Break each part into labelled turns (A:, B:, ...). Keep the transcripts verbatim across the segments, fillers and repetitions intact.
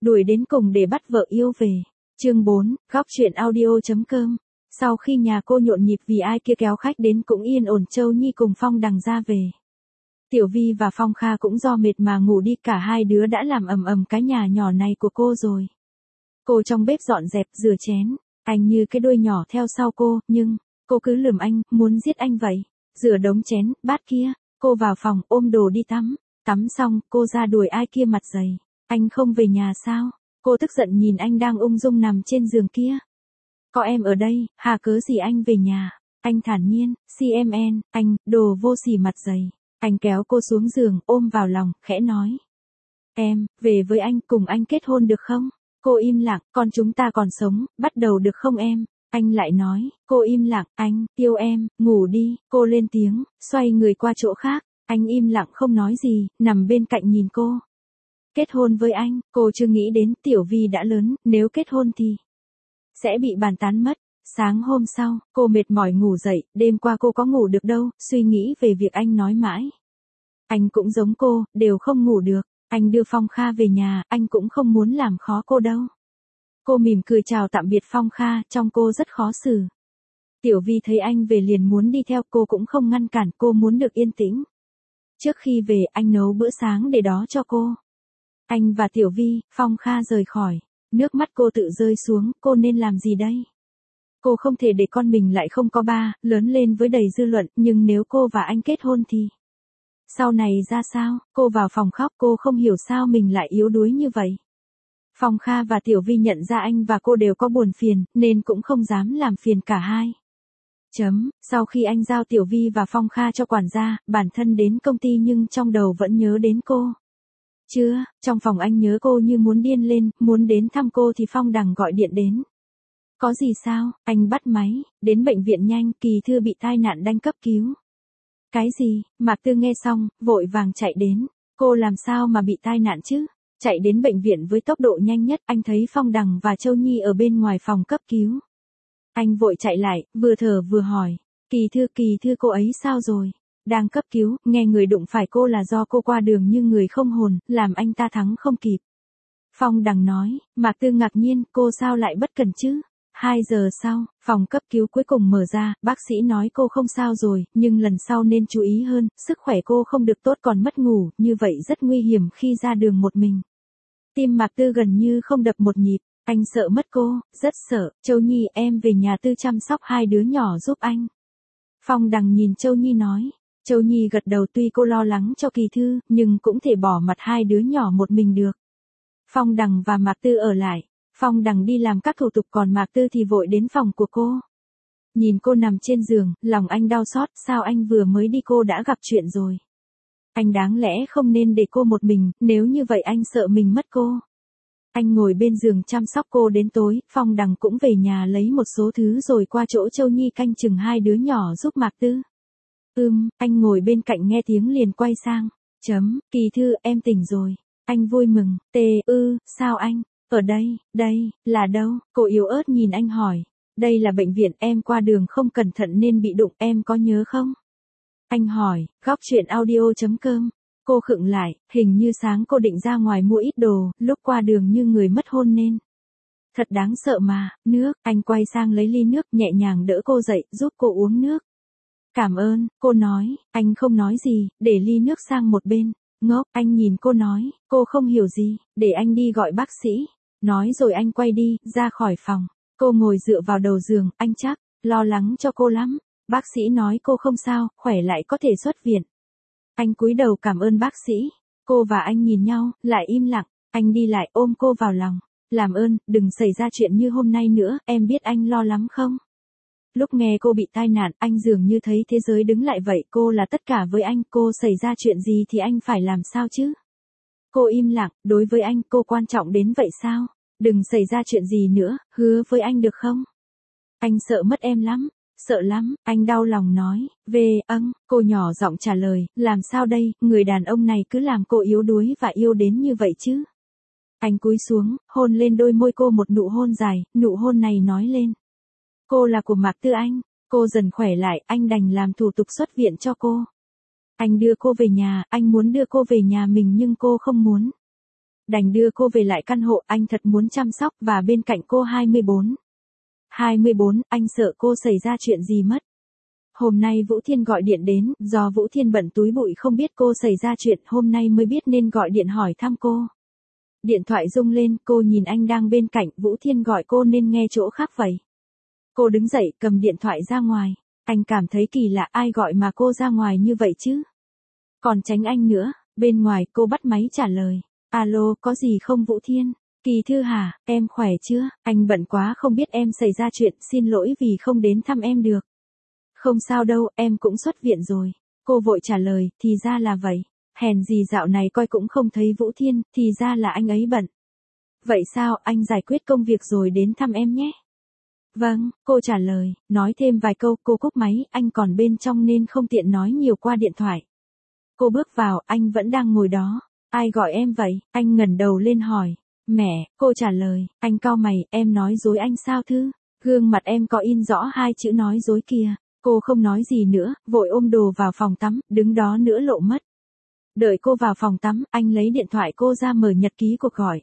A: đuổi đến cùng để bắt vợ yêu về. Chương bốn, góc truyện audio.com. Sau khi nhà cô nhộn nhịp vì ai kia kéo khách đến cũng yên ổn, Châu Nhi cùng Phong Đằng ra về. Tiểu Vi và Phong Kha cũng do mệt mà ngủ đi, cả hai đứa đã làm ầm ầm cái nhà nhỏ này của cô rồi. Cô trong bếp dọn dẹp, rửa chén, anh như cái đuôi nhỏ theo sau cô, nhưng cô cứ lườm anh, muốn giết anh vậy. Rửa đống chén, bát kia, cô vào phòng ôm đồ đi tắm, tắm xong, cô ra đuổi ai kia mặt dày. Anh không về nhà sao? Cô tức giận nhìn anh đang ung dung nằm trên giường kia. Có em ở đây, hà cớ gì anh về nhà? Anh thản nhiên, xê em en, anh, đồ vô sỉ mặt dày. Anh kéo cô xuống giường, ôm vào lòng, khẽ nói. Em, về với anh, cùng anh kết hôn được không? Cô im lặng, con chúng ta còn sống, bắt đầu được không em? Anh lại nói, cô im lặng, anh, yêu em, ngủ đi, cô lên tiếng, xoay người qua chỗ khác. Anh im lặng không nói gì, nằm bên cạnh nhìn cô. Kết hôn với anh, cô chưa nghĩ đến Tiểu Vi đã lớn, nếu kết hôn thì sẽ bị bàn tán mất. Sáng hôm sau, cô mệt mỏi ngủ dậy, đêm qua cô có ngủ được đâu, suy nghĩ về việc anh nói mãi. Anh cũng giống cô, đều không ngủ được. Anh đưa Phong Kha về nhà, anh cũng không muốn làm khó cô đâu. Cô mỉm cười chào tạm biệt Phong Kha, trong cô rất khó xử. Tiểu Vi thấy anh về liền muốn đi theo, cô cũng không ngăn cản, cô muốn được yên tĩnh. Trước khi về, anh nấu bữa sáng để đó cho cô. Anh và Tiểu Vi, Phong Kha rời khỏi. Nước mắt cô tự rơi xuống, cô nên làm gì đây? Cô không thể để con mình lại không có ba, lớn lên với đầy dư luận, nhưng nếu cô và anh kết hôn thì sau này ra sao? Cô vào phòng khóc, cô không hiểu sao mình lại yếu đuối như vậy. Phong Kha và Tiểu Vi nhận ra anh và cô đều có buồn phiền, nên cũng không dám làm phiền cả hai. Chấm, sau khi anh giao Tiểu Vi và Phong Kha cho quản gia, bản thân đến công ty nhưng trong đầu vẫn nhớ đến cô. Chưa, trong phòng anh nhớ cô như muốn điên lên, muốn đến thăm cô thì Phong Đằng gọi điện đến. Có gì sao? Anh bắt máy, đến bệnh viện nhanh, Kỳ Thư bị tai nạn đang cấp cứu. Cái gì? Mạc Tư nghe xong, vội vàng chạy đến. Cô làm sao mà bị tai nạn chứ? Chạy đến bệnh viện với tốc độ nhanh nhất, anh thấy Phong Đằng và Châu Nhi ở bên ngoài phòng cấp cứu. Anh vội chạy lại, vừa thở vừa hỏi. Kỳ Thư, Kỳ Thư cô ấy sao rồi? Đang cấp cứu, nghe người đụng phải cô là do cô qua đường như người không hồn, làm anh ta thắng không kịp. Phong Đằng nói, Mạc Tư ngạc nhiên, cô sao lại bất cẩn chứ? Hai giờ sau, phòng cấp cứu cuối cùng mở ra, bác sĩ nói cô không sao rồi, nhưng lần sau nên chú ý hơn, sức khỏe cô không được tốt còn mất ngủ, như vậy rất nguy hiểm khi ra đường một mình. Tim Mạc Tư gần như không đập một nhịp, anh sợ mất cô, rất sợ. Châu Nhi, em về nhà Tư chăm sóc hai đứa nhỏ giúp anh. Phong Đằng nhìn Châu Nhi nói. Châu Nhi gật đầu, tuy cô lo lắng cho Kỳ Thư, nhưng cũng thể bỏ mặt hai đứa nhỏ một mình được. Phong Đằng và Mạc Tư ở lại. Phong Đằng đi làm các thủ tục, còn Mạc Tư thì vội đến phòng của cô. Nhìn cô nằm trên giường, lòng anh đau xót, sao anh vừa mới đi cô đã gặp chuyện rồi. Anh đáng lẽ không nên để cô một mình, nếu như vậy anh sợ mình mất cô. Anh ngồi bên giường chăm sóc cô đến tối, Phong Đằng cũng về nhà lấy một số thứ rồi qua chỗ Châu Nhi canh chừng hai đứa nhỏ giúp Mạc Tư. Ừm, anh ngồi bên cạnh nghe tiếng liền quay sang. Chấm, Kỳ Thư, em tỉnh rồi. Anh vui mừng, tê, ư, sao anh? Ở đây, đây, là đâu? Cô yếu ớt nhìn anh hỏi. Đây là bệnh viện, em qua đường không cẩn thận nên bị đụng, em có nhớ không? Anh hỏi, góc truyện audio.com. Cô khựng lại, hình như sáng cô định ra ngoài mua ít đồ, lúc qua đường như người mất hôn nên. Thật đáng sợ mà, nước, anh quay sang lấy ly nước, nhẹ nhàng đỡ cô dậy, giúp cô uống nước. Cảm ơn, cô nói, anh không nói gì, để ly nước sang một bên. Ngốc, anh nhìn cô nói, cô không hiểu gì, để anh đi gọi bác sĩ. Nói rồi anh quay đi, ra khỏi phòng. Cô ngồi dựa vào đầu giường, anh chắc, lo lắng cho cô lắm. Bác sĩ nói cô không sao, khỏe lại có thể xuất viện. Anh cúi đầu cảm ơn bác sĩ. Cô và anh nhìn nhau, lại im lặng. Anh đi lại ôm cô vào lòng. Làm ơn, đừng xảy ra chuyện như hôm nay nữa, em biết anh lo lắm không? Lúc nghe cô bị tai nạn, anh dường như thấy thế giới đứng lại vậy, cô là tất cả với anh, cô xảy ra chuyện gì thì anh phải làm sao chứ? Cô im lặng, đối với anh, cô quan trọng đến vậy sao? Đừng xảy ra chuyện gì nữa, hứa với anh được không? Anh sợ mất em lắm, sợ lắm, anh đau lòng nói, về, âng, cô nhỏ giọng trả lời, làm sao đây, người đàn ông này cứ làm cô yếu đuối và yêu đến như vậy chứ? Anh cúi xuống, hôn lên đôi môi cô một nụ hôn dài, nụ hôn này nói lên. Cô là của Mạc Tư anh, cô dần khỏe lại, anh đành làm thủ tục xuất viện cho cô. Anh đưa cô về nhà, anh muốn đưa cô về nhà mình nhưng cô không muốn. Đành đưa cô về lại căn hộ, anh thật muốn chăm sóc và bên cạnh cô hai mươi bốn. hai mươi bốn, anh sợ cô xảy ra chuyện gì mất. Hôm nay Vũ Thiên gọi điện đến, do Vũ Thiên bận túi bụi không biết cô xảy ra chuyện, hôm nay mới biết nên gọi điện hỏi thăm cô. Điện thoại rung lên, cô nhìn anh đang bên cạnh, Vũ Thiên gọi cô nên nghe chỗ khác vậy. Cô đứng dậy, cầm điện thoại ra ngoài. Anh cảm thấy kỳ lạ, ai gọi mà cô ra ngoài như vậy chứ? Còn tránh anh nữa, bên ngoài cô bắt máy trả lời. Alo, có gì không Vũ Thiên? Kỳ Thư hả, em khỏe chưa? Anh bận quá không biết em xảy ra chuyện, xin lỗi vì không đến thăm em được. Không sao đâu, em cũng xuất viện rồi. Cô vội trả lời, thì ra là vậy. Hèn gì dạo này coi cũng không thấy Vũ Thiên, thì ra là anh ấy bận. Vậy sao, anh giải quyết công việc rồi đến thăm em nhé. Vâng, cô trả lời, nói thêm vài câu, cô cúp máy, anh còn bên trong nên không tiện nói nhiều qua điện thoại. Cô bước vào, anh vẫn đang ngồi đó. Ai gọi em vậy? Anh ngẩng đầu lên hỏi. Mẹ, cô trả lời, anh cau mày, em nói dối anh sao Thư? Gương mặt em có in rõ hai chữ nói dối kia. Cô không nói gì nữa, vội ôm đồ vào phòng tắm, đứng đó nữa lộ mất. Đợi cô vào phòng tắm, anh lấy điện thoại cô ra mở nhật ký cuộc gọi.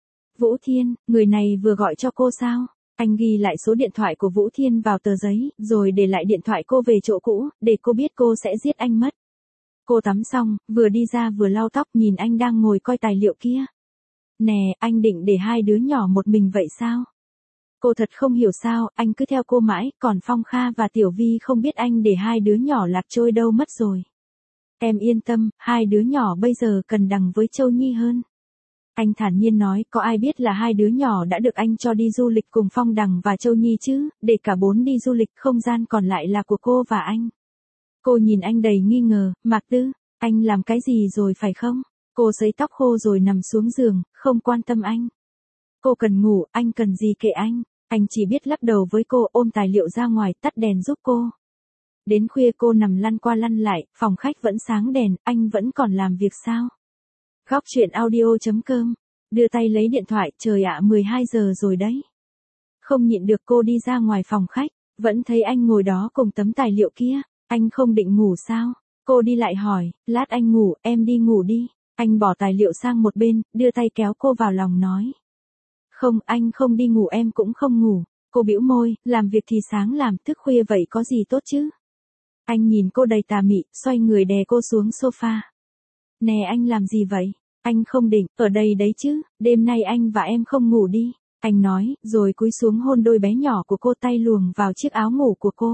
A: Vũ Thiên, người này vừa gọi cho cô sao? Anh ghi lại số điện thoại của Vũ Thiên vào tờ giấy, rồi để lại điện thoại cô về chỗ cũ, để cô biết cô sẽ giết anh mất. Cô tắm xong, vừa đi ra vừa lau tóc nhìn anh đang ngồi coi tài liệu kia. Nè, anh định để hai đứa nhỏ một mình vậy sao? Cô thật không hiểu sao, anh cứ theo cô mãi, còn Phong Kha và Tiểu Vi không biết anh để hai đứa nhỏ lạc trôi đâu mất rồi. Em yên tâm, hai đứa nhỏ bây giờ cần đằng với Châu Nhi hơn. Anh thản nhiên nói, có ai biết là hai đứa nhỏ đã được anh cho đi du lịch cùng Phong Đằng và Châu Nhi chứ, để cả bốn đi du lịch, không gian còn lại là của cô và anh. Cô nhìn anh đầy nghi ngờ, Mạc Tư, anh làm cái gì rồi phải không? Cô sấy tóc khô rồi nằm xuống giường, không quan tâm anh. Cô cần ngủ, anh cần gì kệ anh. Anh chỉ biết lắc đầu với cô, ôm tài liệu ra ngoài, tắt đèn giúp cô. Đến khuya cô nằm lăn qua lăn lại, phòng khách vẫn sáng đèn, anh vẫn còn làm việc sao? Góc chuyện audio chấm com. Đưa tay lấy điện thoại, trời ạ mười hai giờ rồi đấy. Không nhịn được cô đi ra ngoài phòng khách, vẫn thấy anh ngồi đó cùng tấm tài liệu kia. Anh không định ngủ sao? Cô đi lại hỏi, lát anh ngủ, em đi ngủ đi. Anh bỏ tài liệu sang một bên, đưa tay kéo cô vào lòng nói. Không, anh không đi ngủ em cũng không ngủ. Cô bĩu môi, làm việc thì sáng làm, thức khuya vậy có gì tốt chứ? Anh nhìn cô đầy tà mị, xoay người đè cô xuống sofa. Nè anh làm gì vậy? Anh không định, ở đây đấy chứ, đêm nay anh và em không ngủ đi. Anh nói, rồi cúi xuống hôn đôi bé nhỏ của cô, tay luồn vào chiếc áo ngủ của cô.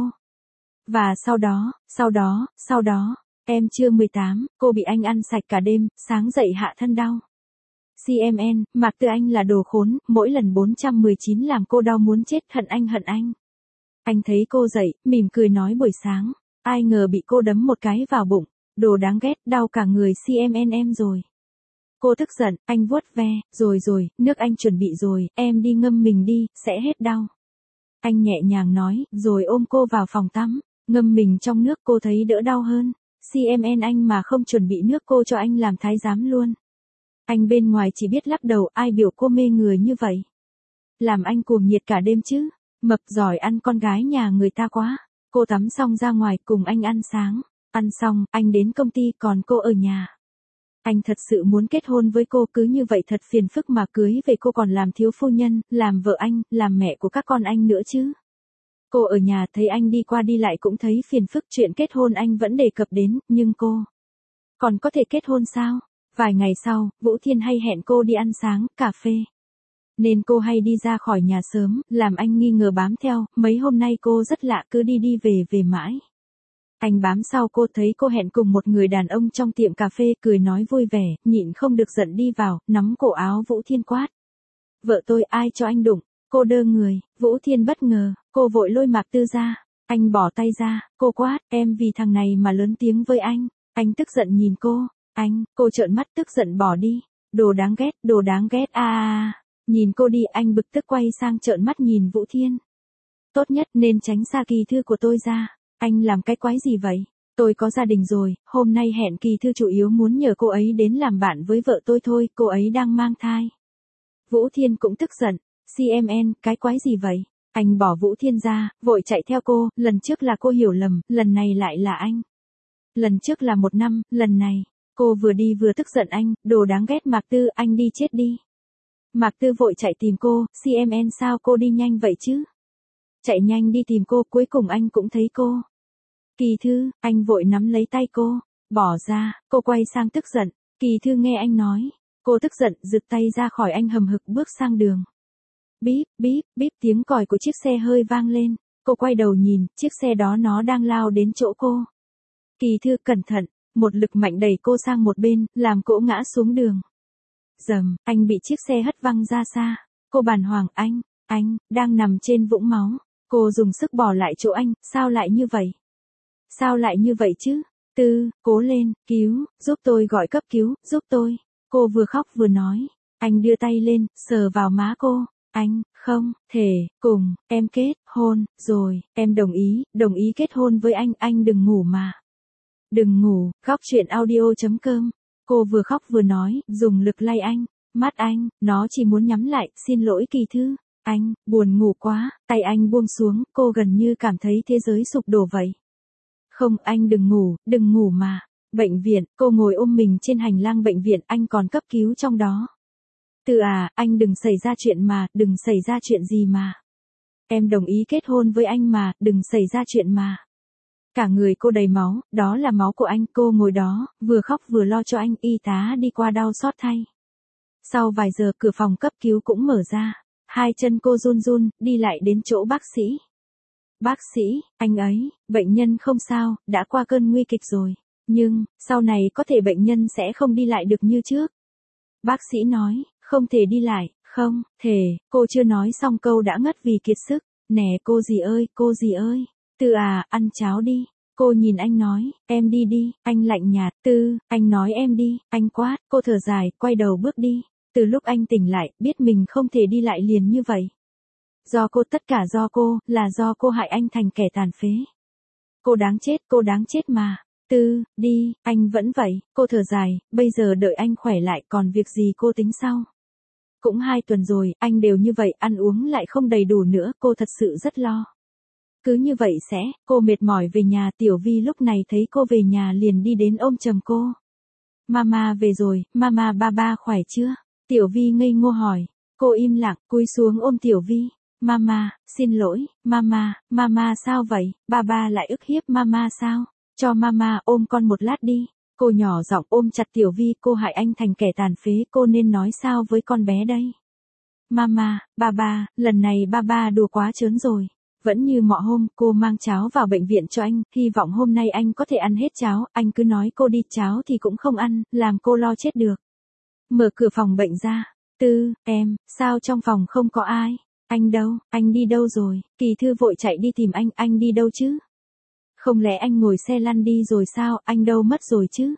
A: Và sau đó, sau đó, sau đó, em chưa mười tám, cô bị anh ăn sạch cả đêm, sáng dậy hạ thân đau. xê em en, Mạc Tư anh là đồ khốn, mỗi lần bốn trăm mười chín làm cô đau muốn chết, hận anh hận anh. Anh thấy cô dậy, mỉm cười nói buổi sáng, ai ngờ bị cô đấm một cái vào bụng, đồ đáng ghét, đau cả người xê em en em rồi. Cô tức giận, anh vuốt ve, rồi rồi, nước anh chuẩn bị rồi, em đi ngâm mình đi, sẽ hết đau. Anh nhẹ nhàng nói, rồi ôm cô vào phòng tắm, ngâm mình trong nước cô thấy đỡ đau hơn. xê em en anh mà không chuẩn bị nước cô cho anh làm thái giám luôn. Anh bên ngoài chỉ biết lắc đầu, ai biểu cô mê người như vậy. Làm anh cuồng nhiệt cả đêm chứ, mập giỏi ăn con gái nhà người ta quá. Cô tắm xong ra ngoài cùng anh ăn sáng, ăn xong, anh đến công ty còn cô ở nhà. Anh thật sự muốn kết hôn với cô, cứ như vậy thật phiền phức mà cưới về cô còn làm thiếu phu nhân, làm vợ anh, làm mẹ của các con anh nữa chứ. Cô ở nhà thấy anh đi qua đi lại cũng thấy phiền phức, chuyện kết hôn anh vẫn đề cập đến, nhưng cô còn có thể kết hôn sao? Vài ngày sau, Vũ Thiên hay hẹn cô đi ăn sáng, cà phê. Nên cô hay đi ra khỏi nhà sớm, làm anh nghi ngờ bám theo, mấy hôm nay cô rất lạ cứ đi đi về về mãi. Anh bám sau cô thấy cô hẹn cùng một người đàn ông trong tiệm cà phê, cười nói vui vẻ, nhịn không được giận đi vào, nắm cổ áo Vũ Thiên quát. Vợ tôi ai cho anh đụng? Cô đơ người, Vũ Thiên bất ngờ, cô vội lôi Mạc Tư ra. Anh bỏ tay ra, cô quát, em vì thằng này mà lớn tiếng với anh. Anh tức giận nhìn cô, anh, cô trợn mắt tức giận bỏ đi. Đồ đáng ghét, đồ đáng ghét a à, à. Nhìn cô đi anh bực tức quay sang trợn mắt nhìn Vũ Thiên. Tốt nhất nên tránh xa Kỳ Thư của tôi ra. Anh làm cái quái gì vậy? Tôi có gia đình rồi, hôm nay hẹn Kỳ Thư chủ yếu muốn nhờ cô ấy đến làm bạn với vợ tôi thôi, cô ấy đang mang thai. Vũ Thiên cũng tức giận, xê em en, cái quái gì vậy? Anh bỏ Vũ Thiên ra, vội chạy theo cô, lần trước là cô hiểu lầm, lần này lại là anh. Lần trước là một năm, lần này, Cô vừa đi vừa tức giận anh, đồ đáng ghét Mạc Tư, anh đi chết đi. Mạc Tư vội chạy tìm cô, xê em en sao cô đi nhanh vậy chứ? Chạy nhanh đi tìm cô, cuối cùng anh cũng thấy cô. Kỳ Thư, anh vội nắm lấy tay cô, bỏ ra, cô quay sang tức giận. Kỳ Thư nghe anh nói, cô tức giận giựt tay ra khỏi anh hầm hực bước sang đường. Bíp, bíp, bíp tiếng còi của chiếc xe hơi vang lên, cô quay đầu nhìn, chiếc xe đó nó đang lao đến chỗ cô. Kỳ Thư cẩn thận, một lực mạnh đẩy cô sang một bên, làm cô ngã xuống đường. Dầm, anh bị chiếc xe hất văng ra xa, cô bàng hoàng, anh, anh, đang nằm trên vũng máu, cô dùng sức bỏ lại chỗ anh, sao lại như vậy? Sao lại như vậy chứ? Tư, cố lên, cứu, giúp tôi gọi cấp cứu, giúp tôi. Cô vừa khóc vừa nói, anh đưa tay lên, sờ vào má cô, anh, không, thể, cùng, em kết, hôn, rồi, em đồng ý, đồng ý kết hôn với anh, anh đừng ngủ mà. Đừng ngủ, khóc chuyện audio.com. Cô vừa khóc vừa nói, dùng lực lay anh, mắt anh, nó chỉ muốn nhắm lại, xin lỗi Kỳ Thư, anh, buồn ngủ quá, tay anh buông xuống, cô gần như cảm thấy thế giới sụp đổ vậy. Không, anh đừng ngủ, đừng ngủ mà. Bệnh viện, cô ngồi ôm mình trên hành lang bệnh viện, anh còn cấp cứu trong đó. Từ à, anh đừng xảy ra chuyện mà, đừng xảy ra chuyện gì mà. Em đồng ý kết hôn với anh mà, đừng xảy ra chuyện mà. Cả người cô đầy máu, đó là máu của anh, cô ngồi đó, vừa khóc vừa lo cho anh, y tá đi qua đau xót thay. Sau vài giờ cửa phòng cấp cứu cũng mở ra, hai chân cô run run, đi lại đến chỗ bác sĩ. Bác sĩ, anh ấy, bệnh nhân không sao, đã qua cơn nguy kịch rồi, nhưng, sau này có thể bệnh nhân sẽ không đi lại được như trước. Bác sĩ nói, không thể đi lại, không, thể, cô chưa nói xong câu đã ngất vì kiệt sức, nè cô dì ơi, cô dì ơi, Tư à, ăn cháo đi. Cô nhìn anh nói, em đi đi, anh lạnh nhạt, Tư, anh nói em đi, anh quát, cô thở dài, quay đầu bước đi. Từ lúc anh tỉnh lại, biết mình không thể đi lại liền như vậy. Do cô, tất cả do cô, là do cô hại anh thành kẻ tàn phế. Cô đáng chết, cô đáng chết mà. Tư, đi, anh vẫn vậy, cô thở dài, bây giờ đợi anh khỏe lại, còn việc gì cô tính sau. Cũng hai tuần rồi, anh đều như vậy, ăn uống lại không đầy đủ nữa, cô thật sự rất lo. Cứ như vậy sẽ, cô mệt mỏi về nhà, Tiểu Vi lúc này thấy cô về nhà liền đi đến ôm chầm cô. Mama về rồi, mama ba ba khỏe chưa? Tiểu Vi ngây ngô hỏi, cô im lặng, cúi xuống ôm Tiểu Vi. Mama, xin lỗi, mama, mama sao vậy, ba ba lại ức hiếp mama sao? Cho mama ôm con một lát đi. Cô nhỏ giọng ôm chặt Tiểu Vi, cô hại anh thành kẻ tàn phế, cô nên nói sao với con bé đây? Mama, ba ba, lần này ba ba đùa quá trớn rồi. Vẫn như mọi hôm, cô mang cháo vào bệnh viện cho anh, hy vọng hôm nay anh có thể ăn hết cháo, anh cứ nói cô đi cháo thì cũng không ăn, làm cô lo chết được. Mở cửa phòng bệnh ra, Tư, em, sao trong phòng không có ai? Anh đâu, anh đi đâu rồi? Kỳ Thư vội chạy đi tìm anh, anh đi đâu chứ? Không lẽ anh ngồi xe lăn đi rồi sao, anh đâu mất rồi chứ?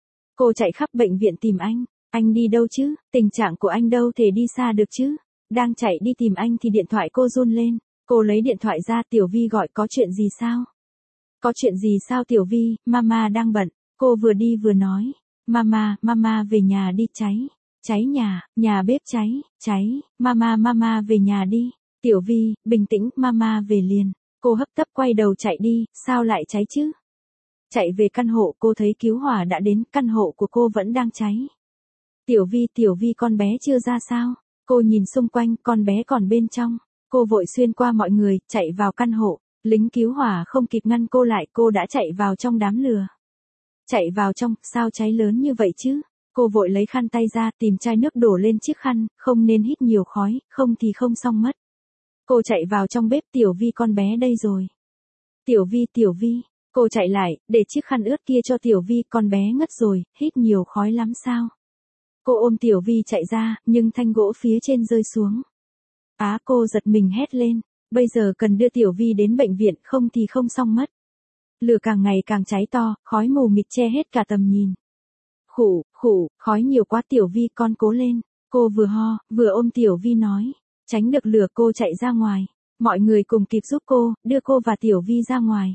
A: Cô chạy khắp bệnh viện tìm anh, anh đi đâu chứ? Tình trạng của anh đâu thể đi xa được chứ? Đang chạy đi tìm anh thì điện thoại cô run lên. Cô lấy điện thoại ra, Tiểu Vi gọi, có chuyện gì sao? Có chuyện gì sao Tiểu Vi, mama đang bận. Cô vừa đi vừa nói, mama, mama về nhà đi, cháy. Cháy nhà, nhà bếp cháy, cháy, mama mama về nhà đi. Tiểu Vi, bình tĩnh, mama về liền. Cô hấp tấp quay đầu chạy đi, sao lại cháy chứ? Chạy về căn hộ, cô thấy cứu hỏa đã đến, căn hộ của cô vẫn đang cháy. Tiểu Vi, Tiểu Vi con bé chưa ra sao? Cô nhìn xung quanh, con bé còn bên trong. Cô vội xuyên qua mọi người, chạy vào căn hộ. Lính cứu hỏa không kịp ngăn cô lại, cô đã chạy vào trong đám lửa. Chạy vào trong, sao cháy lớn như vậy chứ? Cô vội lấy khăn tay ra, tìm chai nước đổ lên chiếc khăn, không nên hít nhiều khói, không thì không xong mất. Cô chạy vào trong bếp, Tiểu Vi con bé đây rồi. Tiểu Vi, Tiểu Vi, cô chạy lại, để chiếc khăn ướt kia cho Tiểu Vi, con bé ngất rồi, hít nhiều khói lắm sao? Cô ôm Tiểu Vi chạy ra, nhưng thanh gỗ phía trên rơi xuống. Á, cô giật mình hét lên, bây giờ cần đưa Tiểu Vi đến bệnh viện, không thì không xong mất. Lửa càng ngày càng cháy to, khói mù mịt che hết cả tầm nhìn. Khủ, khủ, khói nhiều quá Tiểu Vi con cố lên. Cô vừa ho, vừa ôm Tiểu Vi nói. Tránh được lửa cô chạy ra ngoài. Mọi người cùng kịp giúp cô, đưa cô và Tiểu Vi ra ngoài.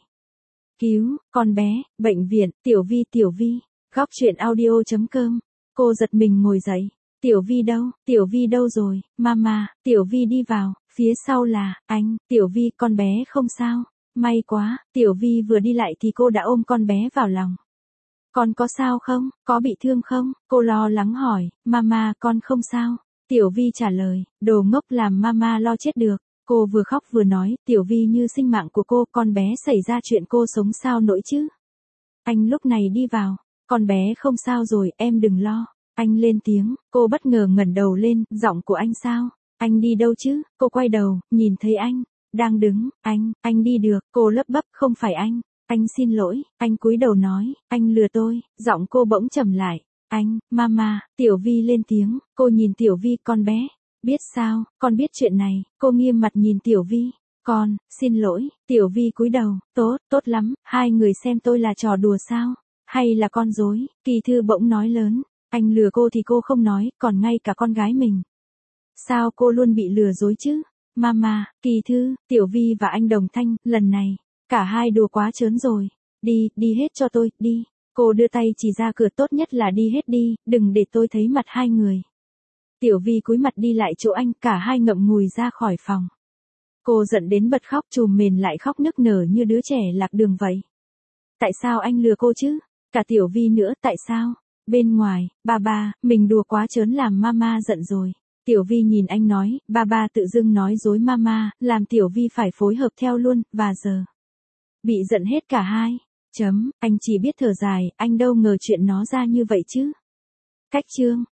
A: Cứu, con bé, bệnh viện, Tiểu Vi, Tiểu Vi. Góc chuyện audio.com. Cô giật mình ngồi dậy. Tiểu Vi đâu, Tiểu Vi đâu rồi, mama, Tiểu Vi đi vào, phía sau là, anh, Tiểu Vi con bé không sao. May quá, Tiểu Vi vừa đi lại thì cô đã ôm con bé vào lòng. Con có sao không? Có bị thương không? Cô lo lắng hỏi. Mama, con không sao. Tiểu Vi trả lời. Đồ ngốc làm mama lo chết được. Cô vừa khóc vừa nói. Tiểu Vi như sinh mạng của cô, con bé xảy ra chuyện cô sống sao nổi chứ? Anh lúc này đi vào. Con bé không sao rồi, em đừng lo. Anh lên tiếng. Cô bất ngờ ngẩng đầu lên. Giọng của anh sao? Anh đi đâu chứ? Cô quay đầu, nhìn thấy anh đang đứng. Anh, anh đi được. Cô lấp bấp. Không phải anh. Anh xin lỗi. Anh cúi đầu nói. Anh lừa tôi. Giọng cô bỗng trầm lại. Anh, mama. Tiểu Vi lên tiếng. Cô nhìn Tiểu Vi. Con bé biết sao? Con biết chuyện này. Cô nghiêm mặt nhìn Tiểu Vi. Con, xin lỗi. Tiểu Vi cúi đầu. Tốt, tốt lắm. Hai người xem tôi là trò đùa sao? Hay là con dối? Kỳ Thư bỗng nói lớn. Anh lừa cô thì cô không nói, còn ngay cả con gái mình. Sao cô luôn bị lừa dối chứ? Mama, Kỳ Thư, Tiểu Vi và anh Đồng Thanh, lần này, cả hai đùa quá trớn rồi. Đi, đi hết cho tôi, đi. Cô đưa tay chỉ ra cửa. Tốt nhất là đi hết đi, đừng để tôi thấy mặt hai người. Tiểu Vi cúi mặt đi lại chỗ anh, cả hai ngậm ngùi ra khỏi phòng. Cô giận đến bật khóc, trùm mền lại khóc nức nở như đứa trẻ lạc đường vậy. Tại sao anh lừa cô chứ? Cả Tiểu Vi nữa, tại sao? Bên ngoài, ba ba, mình đùa quá trớn làm mama giận rồi. Tiểu Vi nhìn anh nói, ba ba tự dưng nói dối mama, làm Tiểu Vi phải phối hợp theo luôn, và giờ bị giận hết cả hai. Chấm, anh chỉ biết thở dài, anh đâu ngờ chuyện nó ra như vậy chứ. Cách chương